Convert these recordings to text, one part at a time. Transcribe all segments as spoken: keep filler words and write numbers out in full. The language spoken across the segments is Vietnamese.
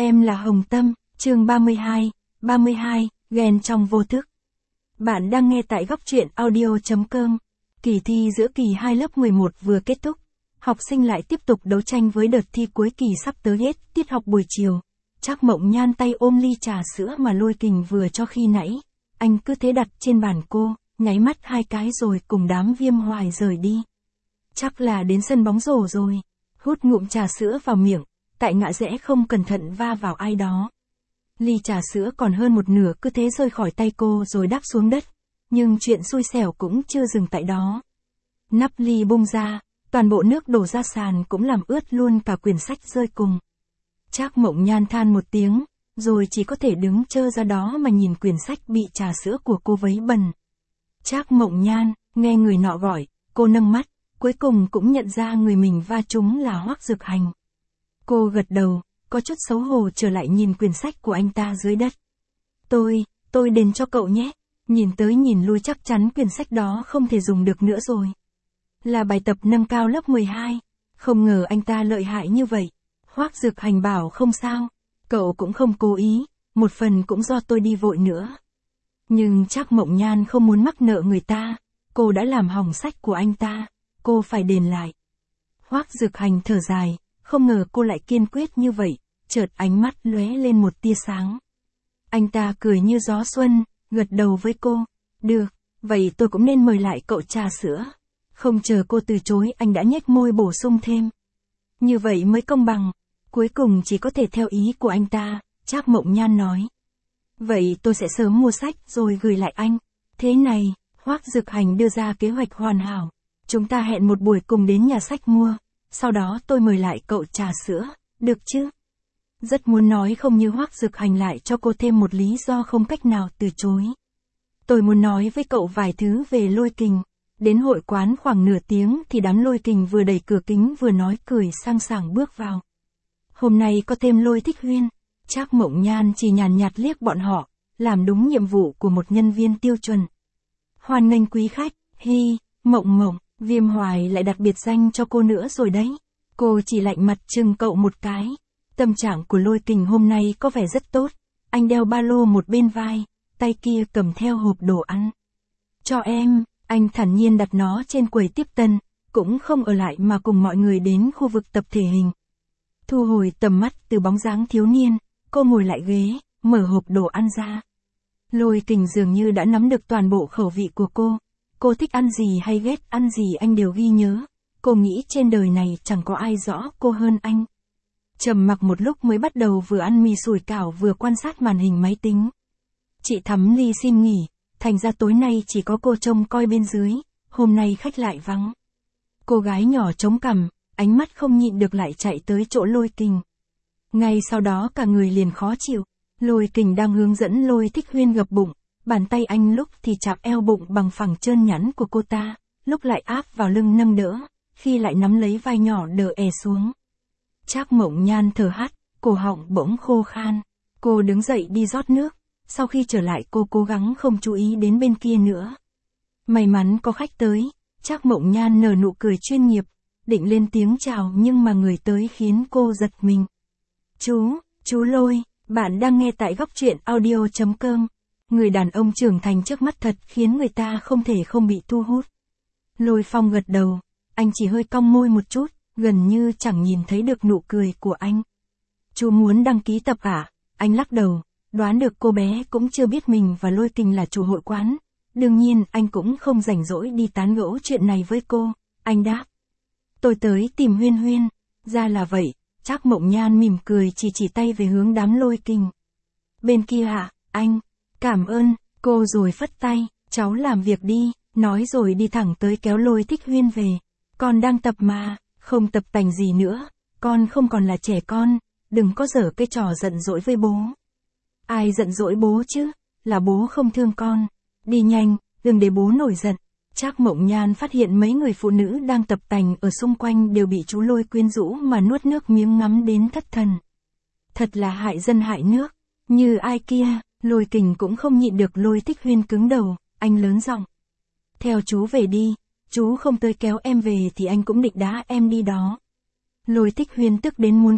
Em là Hồng Tâm, chương ba mươi hai, ba mươi hai, ghen trong vô thức. Bạn đang nghe tại góc truyện audio chấm com. Kỳ thi giữa kỳ hai lớp mười một vừa kết thúc. Học sinh lại tiếp tục đấu tranh với đợt thi cuối kỳ sắp tới hết, tiết học buổi chiều. Trác Mộng Nhan tay ôm ly trà sữa mà Lôi Kình vừa cho khi nãy. Anh cứ thế đặt trên bàn cô, nháy mắt hai cái rồi cùng đám Viêm Hoài rời đi. Chắc là đến sân bóng rổ rồi. Hút ngụm trà sữa vào miệng, tại ngã rẽ không cẩn thận va vào ai đó. Ly trà sữa còn hơn một nửa cứ thế rơi khỏi tay cô rồi đáp xuống đất. Nhưng chuyện xui xẻo cũng chưa dừng tại đó. Nắp ly bung ra, toàn bộ nước đổ ra sàn cũng làm ướt luôn cả quyển sách rơi cùng. Trác Mộng Nhan than một tiếng, rồi chỉ có thể đứng trơ ra đó mà nhìn quyển sách bị trà sữa của cô vấy bẩn. Trác Mộng Nhan, nghe người nọ gọi, cô nâng mắt, cuối cùng cũng nhận ra người mình va trúng là Hoắc Dực Hành. Cô gật đầu, có chút xấu hổ trở lại nhìn quyển sách của anh ta dưới đất. Tôi, tôi đền cho cậu nhé. Nhìn tới nhìn lui chắc chắn quyển sách đó không thể dùng được nữa rồi. Là bài tập nâng cao lớp mười hai. Không ngờ anh ta lợi hại như vậy. Hoắc Dực Hành bảo không sao. Cậu cũng không cố ý, một phần cũng do tôi đi vội nữa. Nhưng Trác Mộng Nhan không muốn mắc nợ người ta. Cô đã làm hỏng sách của anh ta. Cô phải đền lại. Hoắc Dực Hành thở dài. Không ngờ cô lại kiên quyết như vậy, chợt ánh mắt lóe lên một tia sáng. Anh ta cười như gió xuân, gật đầu với cô. Được, vậy tôi cũng nên mời lại cậu trà sữa. Không chờ cô từ chối anh đã nhếch môi bổ sung thêm. Như vậy mới công bằng, cuối cùng chỉ có thể theo ý của anh ta, Trác Mộng Nhan nói. Vậy tôi sẽ sớm mua sách rồi gửi lại anh. Thế này, Hoắc Dực Hành đưa ra kế hoạch hoàn hảo. Chúng ta hẹn một buổi cùng đến nhà sách mua. Sau đó tôi mời lại cậu trà sữa, được chứ? Rất muốn nói không như Hoắc Dực Hành lại cho cô thêm một lý do không cách nào từ chối. Tôi muốn nói với cậu vài thứ về Lôi Kình. Đến hội quán khoảng nửa tiếng thì đám Lôi Kình vừa đẩy cửa kính vừa nói cười sang sảng bước vào. Hôm nay có thêm Lôi Thích Huyên. Trác Mộng Nhan chỉ nhàn nhạt liếc bọn họ, làm đúng nhiệm vụ của một nhân viên tiêu chuẩn. Hoan nghênh quý khách, hi, Mộng Mộng. Viêm Hoài lại đặt biệt danh cho cô nữa rồi đấy. Cô chỉ lạnh mặt chừng cậu một cái. Tâm trạng của Lôi Kình hôm nay có vẻ rất tốt. Anh đeo ba lô một bên vai, tay kia cầm theo hộp đồ ăn. Cho em, anh thản nhiên đặt nó trên quầy tiếp tân, cũng không ở lại mà cùng mọi người đến khu vực tập thể hình. Thu hồi tầm mắt từ bóng dáng thiếu niên, cô ngồi lại ghế, mở hộp đồ ăn ra. Lôi Kình dường như đã nắm được toàn bộ khẩu vị của cô. Cô thích ăn gì hay ghét ăn gì anh đều ghi nhớ. Cô nghĩ trên đời này chẳng có ai rõ cô hơn anh. Trầm mặc một lúc mới bắt đầu vừa ăn mì sủi cảo vừa quan sát màn hình máy tính. Chị Thắm Ly xin nghỉ, thành ra tối nay chỉ có cô trông coi bên dưới, hôm nay khách lại vắng. Cô gái nhỏ chống cằm, ánh mắt không nhịn được lại chạy tới chỗ Lôi Kình. Ngay sau đó cả người liền khó chịu. Lôi Kình đang hướng dẫn Lôi Thích Huyên gập bụng. Bàn tay anh lúc thì chạm eo bụng bằng phẳng trơn nhẵn của cô ta, lúc lại áp vào lưng nâng đỡ, khi lại nắm lấy vai nhỏ đỡ è xuống. Trác Mộng Nhan thở hắt, cổ họng bỗng khô khan. Cô đứng dậy đi rót nước, sau khi trở lại cô cố gắng không chú ý đến bên kia nữa. May mắn có khách tới, Trác Mộng Nhan nở nụ cười chuyên nghiệp, định lên tiếng chào nhưng mà người tới khiến cô giật mình. Chú, chú Lôi, bạn đang nghe tại góc truyện audio chấm com. Người đàn ông trưởng thành trước mắt thật khiến người ta không thể không bị thu hút. Lôi Phong gật đầu, anh chỉ hơi cong môi một chút, gần như chẳng nhìn thấy được nụ cười của anh. Chú muốn đăng ký tập à? Anh lắc đầu, đoán được cô bé cũng chưa biết mình và Lôi Kình là chủ hội quán. Đương nhiên anh cũng không rảnh rỗi đi tán gẫu chuyện này với cô, anh đáp. Tôi tới tìm Huyên Huyên, ra là vậy, Trác Mộng Nhan mỉm cười chỉ chỉ tay về hướng đám Lôi Kình. Bên kia ạ, anh. Cảm ơn, cô rồi phất tay, cháu làm việc đi, nói rồi đi thẳng tới kéo Lôi Thích Huyên về. Con đang tập mà, không tập tành gì nữa, con không còn là trẻ con, đừng có giở cái trò giận dỗi với bố. Ai giận dỗi bố chứ, là bố không thương con. Đi nhanh, đừng để bố nổi giận. Trác Mộng Nhan phát hiện mấy người phụ nữ đang tập tành ở xung quanh đều bị chú Lôi quyến rũ mà nuốt nước miếng ngắm đến thất thần. Thật là hại dân hại nước, như ai kia. Lôi Kình cũng không nhịn được Lôi Thích Huyên cứng đầu, anh lớn giọng. Theo chú về đi, chú không tới kéo em về thì anh cũng định đá em đi đó. Lôi Thích Huyên tức đến muốn khóc,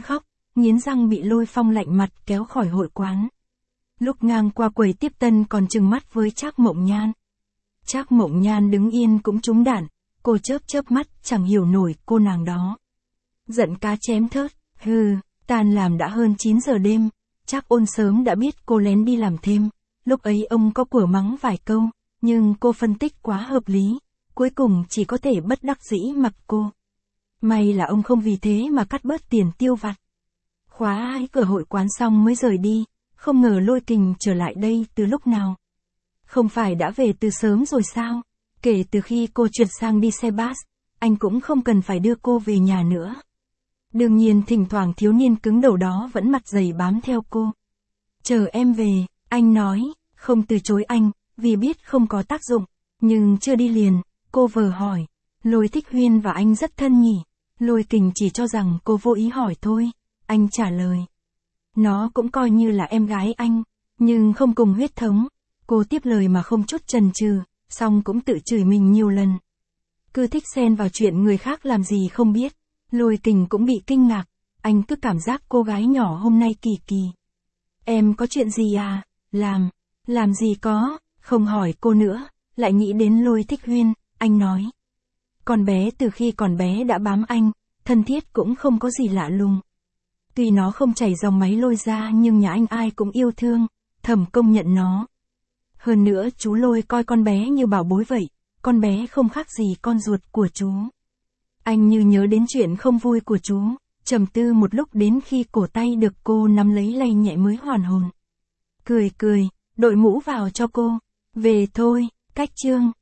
nghiến răng bị Lôi Phong lạnh mặt kéo khỏi hội quán. Lúc ngang qua quầy tiếp tân còn trừng mắt với Trác Mộng Nhan. Trác Mộng Nhan đứng yên cũng trúng đạn, cô chớp chớp mắt chẳng hiểu nổi cô nàng đó. Giận cá chém thớt, hừ, tan làm đã hơn chín giờ đêm, Trác Ôn sớm đã biết cô lén đi làm thêm, lúc ấy ông có của mắng vài câu, nhưng cô phân tích quá hợp lý, cuối cùng chỉ có thể bất đắc dĩ mặc cô. May là ông không vì thế mà cắt bớt tiền tiêu vặt. Khóa hai cửa hội quán xong mới rời đi, không ngờ Lôi Kình trở lại đây từ lúc nào. Không phải đã về từ sớm rồi sao? Kể từ khi cô chuyển sang đi xe bus, anh cũng không cần phải đưa cô về nhà nữa. Đương nhiên thỉnh thoảng thiếu niên cứng đầu đó vẫn mặt dày bám theo cô. Chờ em về, anh nói, không từ chối anh, vì biết không có tác dụng, nhưng chưa đi liền, cô vờ hỏi. Lôi Thích Huyên và anh rất thân nhỉ? Lôi Kình chỉ cho rằng cô vô ý hỏi thôi, anh trả lời. Nó cũng coi như là em gái anh, nhưng không cùng huyết thống. Cô tiếp lời mà không chút chần chừ, xong cũng tự chửi mình nhiều lần. Cứ thích xen vào chuyện người khác làm gì không biết. Lôi Kình cũng bị kinh ngạc, anh cứ cảm giác cô gái nhỏ hôm nay kỳ kỳ. Em có chuyện gì à? Làm, làm gì có, không hỏi cô nữa, lại nghĩ đến Lôi Thích Huyên, anh nói. Con bé từ khi còn bé đã bám anh, thân thiết cũng không có gì lạ lùng. Tuy nó không chảy dòng máy Lôi ra nhưng nhà anh ai cũng yêu thương, thầm công nhận nó. Hơn nữa chú Lôi coi con bé như bảo bối vậy, con bé không khác gì con ruột của chú. Anh như nhớ đến chuyện không vui của chú, trầm tư một lúc đến khi cổ tay được cô nắm lấy lay nhẹ mới hoàn hồn. Cười cười, đội mũ vào cho cô. Về thôi, cách chương.